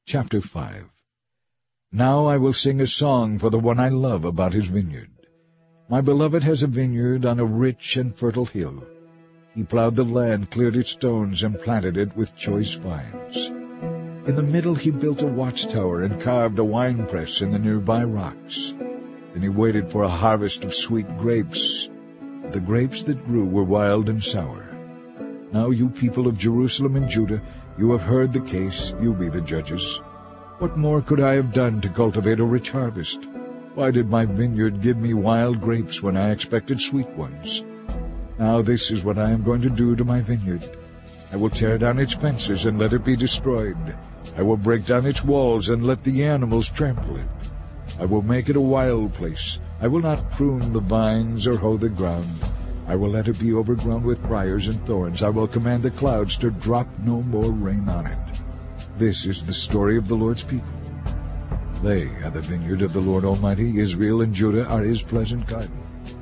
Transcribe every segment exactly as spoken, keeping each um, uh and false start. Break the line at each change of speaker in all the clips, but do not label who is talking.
Chapter five. Now I will sing a song for the one I love about his vineyard. My beloved has a vineyard on a rich and fertile hill. He plowed the land, cleared its stones, and planted it with choice vines. In the middle he built a watchtower and carved a winepress in the nearby rocks. Then he waited for a harvest of sweet grapes. But the grapes that grew were wild and sour. Now you people of Jerusalem and Judah, you have heard the case, you be the judges. What more could I have done to cultivate a rich harvest? Why did my vineyard give me wild grapes when I expected sweet ones? Now this is what I am going to do to my vineyard. I will tear down its fences and let it be destroyed. I will break down its walls and let the animals trample it. I will make it a wild place. I will not prune the vines or hoe the ground. I will let it be overgrown with briars and thorns. I will command the clouds to drop no more rain on it. This is the story of the Lord's people. They are the vineyard of the Lord Almighty. Israel and Judah are his pleasant garden.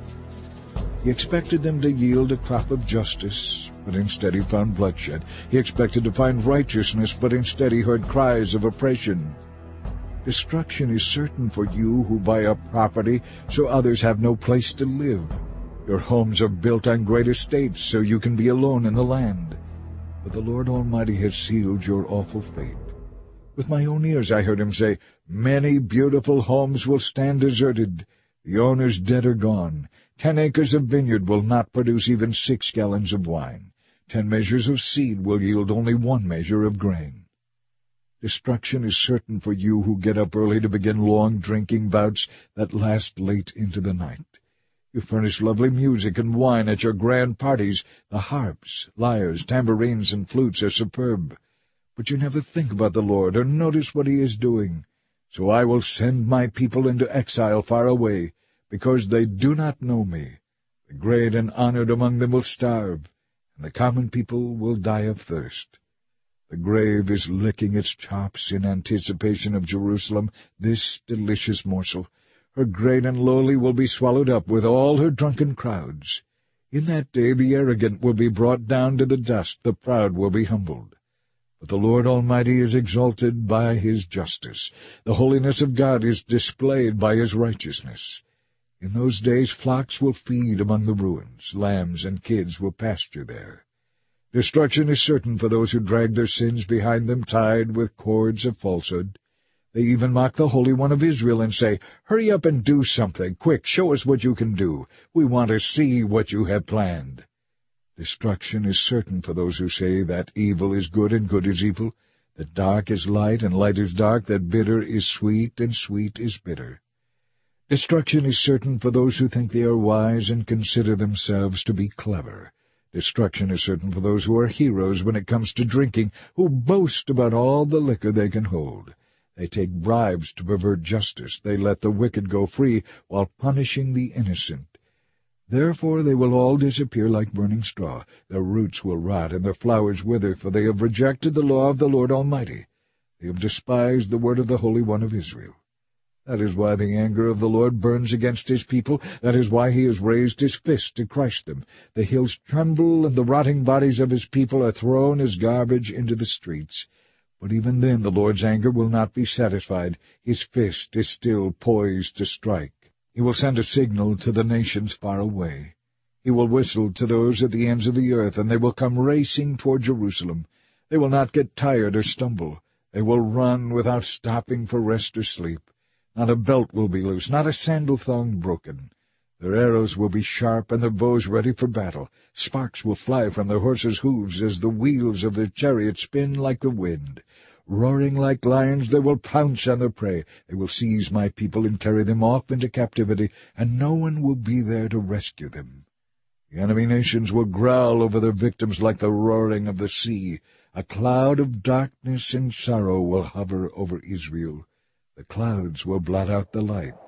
He expected them to yield a crop of justice, but instead he found bloodshed. He expected to find righteousness, but instead he heard cries of oppression. Destruction is certain for you who buy up property so others have no place to live. Your homes are built on great estates so you can be alone in the land. But the Lord Almighty has sealed your awful fate. With my own ears I heard him say, "Many beautiful homes will stand deserted. The owners dead or gone. Ten acres of vineyard will not produce even six gallons of wine. Ten measures of seed will yield only one measure of grain." Destruction is certain for you who get up early to begin long drinking bouts that last late into the night. You furnish lovely music and wine at your grand parties. The harps, lyres, tambourines, and flutes are superb. But you never think about the Lord or notice what he is doing. So I will send my people into exile far away, because they do not know me. The great and honored among them will starve, and the common people will die of thirst. The grave is licking its chops in anticipation of Jerusalem, this delicious morsel. Her great and lowly will be swallowed up with all her drunken crowds. In that day the arrogant will be brought down to the dust, the proud will be humbled. But the Lord Almighty is exalted by his justice. The holiness of God is displayed by his righteousness. In those days flocks will feed among the ruins, lambs and kids will pasture there. Destruction is certain for those who drag their sins behind them, tied with cords of falsehood. They even mock the Holy One of Israel and say, "Hurry up and do something. Quick, show us what you can do. We want to see what you have planned." Destruction is certain for those who say that evil is good and good is evil, that dark is light and light is dark, that bitter is sweet and sweet is bitter. Destruction is certain for those who think they are wise and consider themselves to be clever. Destruction is certain for those who are heroes when it comes to drinking, who boast about all the liquor they can hold. They take bribes to pervert justice. They let the wicked go free while punishing the innocent. Therefore they will all disappear like burning straw. Their roots will rot and their flowers wither, for they have rejected the law of the Lord Almighty. They have despised the word of the Holy One of Israel. That is why the anger of the Lord burns against his people. That is why he has raised his fist to crush them. The hills tremble, and the rotting bodies of his people are thrown as garbage into the streets. But even then the Lord's anger will not be satisfied. His fist is still poised to strike. He will send a signal to the nations far away. He will whistle to those at the ends of the earth, and they will come racing toward Jerusalem. They will not get tired or stumble. They will run without stopping for rest or sleep. Not a belt will be loose, not a sandal thong broken. Their arrows will be sharp and their bows ready for battle. Sparks will fly from their horses' hooves as the wheels of their chariots spin like the wind. Roaring like lions, they will pounce on their prey. They will seize my people and carry them off into captivity, and no one will be there to rescue them. The enemy nations will growl over their victims like the roaring of the sea. A cloud of darkness and sorrow will hover over Israel. The clouds will blot out the light.